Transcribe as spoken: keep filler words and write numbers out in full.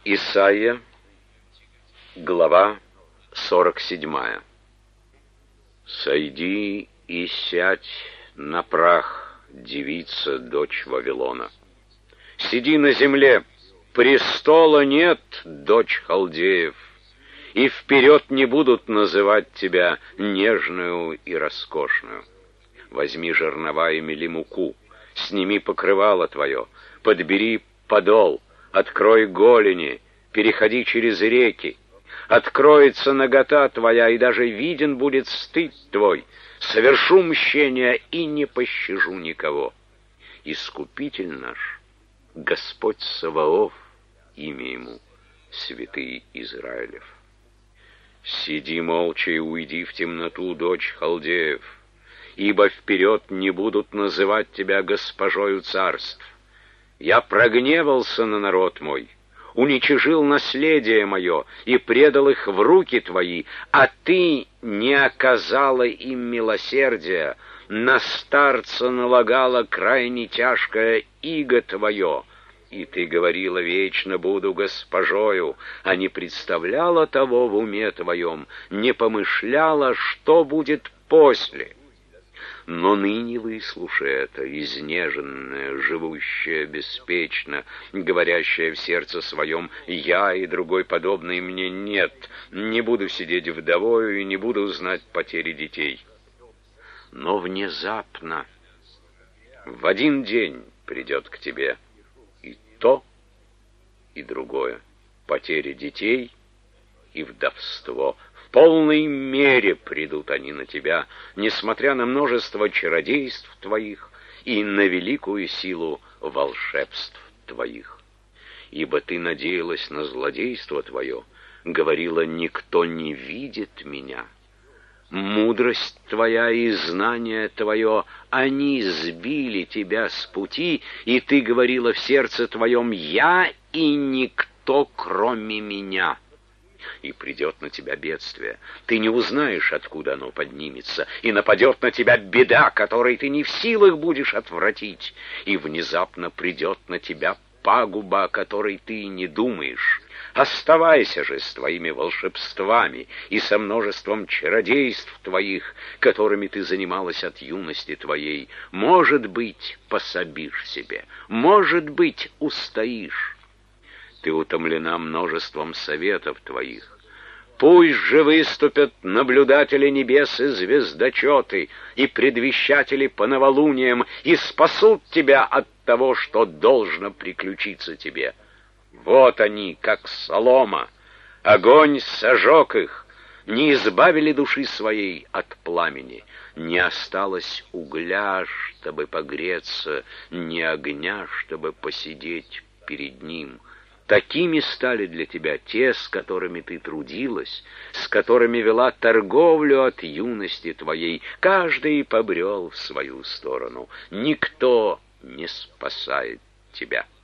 Исайя, глава сорок седьмая. «Сойди и сядь на прах, девица, дочь Вавилона. Сиди на земле, престола нет, дочь халдеев, и вперед не будут называть тебя нежную и роскошную. Возьми жернова и мели муку, сними покрывало твое, подбери подол, открой голени, переходи через реки. Откроется нагота твоя, и даже виден будет стыд твой. Совершу мщение и не пощажу никого. Искупитель наш, Господь Саваоф, имя ему, святый Израилев. Сиди молча и уйди в темноту, дочь халдеев, ибо вперед не будут называть тебя госпожою царств. Я прогневался на народ мой, уничижил наследие мое и предал их в руки твои, а ты не оказала им милосердия, на старца налагала крайне тяжкое иго твое, и ты говорила: вечно буду госпожою, а не представляла того в уме твоем, не помышляла, что будет после. Но ныне выслушай это, изнеженная, живущая беспечно, говорящая в сердце своем: я и другой подобный мне нет, не буду сидеть вдовою и не буду знать потери детей. Но внезапно, в один день придет к тебе и то, и другое, потеря детей и вдовство. В полной мере придут они на тебя, несмотря на множество чародейств твоих и на великую силу волшебств твоих. Ибо ты надеялась на злодейство твое, говорила: никто не видит меня. Мудрость твоя и знание твое, они сбили тебя с пути, и ты говорила в сердце твоем: я и никто, кроме меня. И придет на тебя бедствие, ты не узнаешь, откуда оно поднимется, и нападет на тебя беда, которой ты не в силах будешь отвратить, и внезапно придет на тебя пагуба, о которой ты не думаешь. Оставайся же с твоими волшебствами и со множеством чародейств твоих, которыми ты занималась от юности твоей. Может быть, пособишь себе, может быть, устоишь. Ты утомлена множеством советов твоих. Пусть же выступят наблюдатели небес и звездочеты, и предвещатели по новолуниям, и спасут тебя от того, что должно приключиться тебе. Вот они, как солома, огонь сожег их, не избавили души своей от пламени, не осталось угля, чтобы погреться, ни огня, чтобы посидеть перед ним. Такими стали для тебя те, с которыми ты трудилась, с которыми вела торговлю от юности твоей. Каждый побрел в свою сторону. Никто не спасает тебя.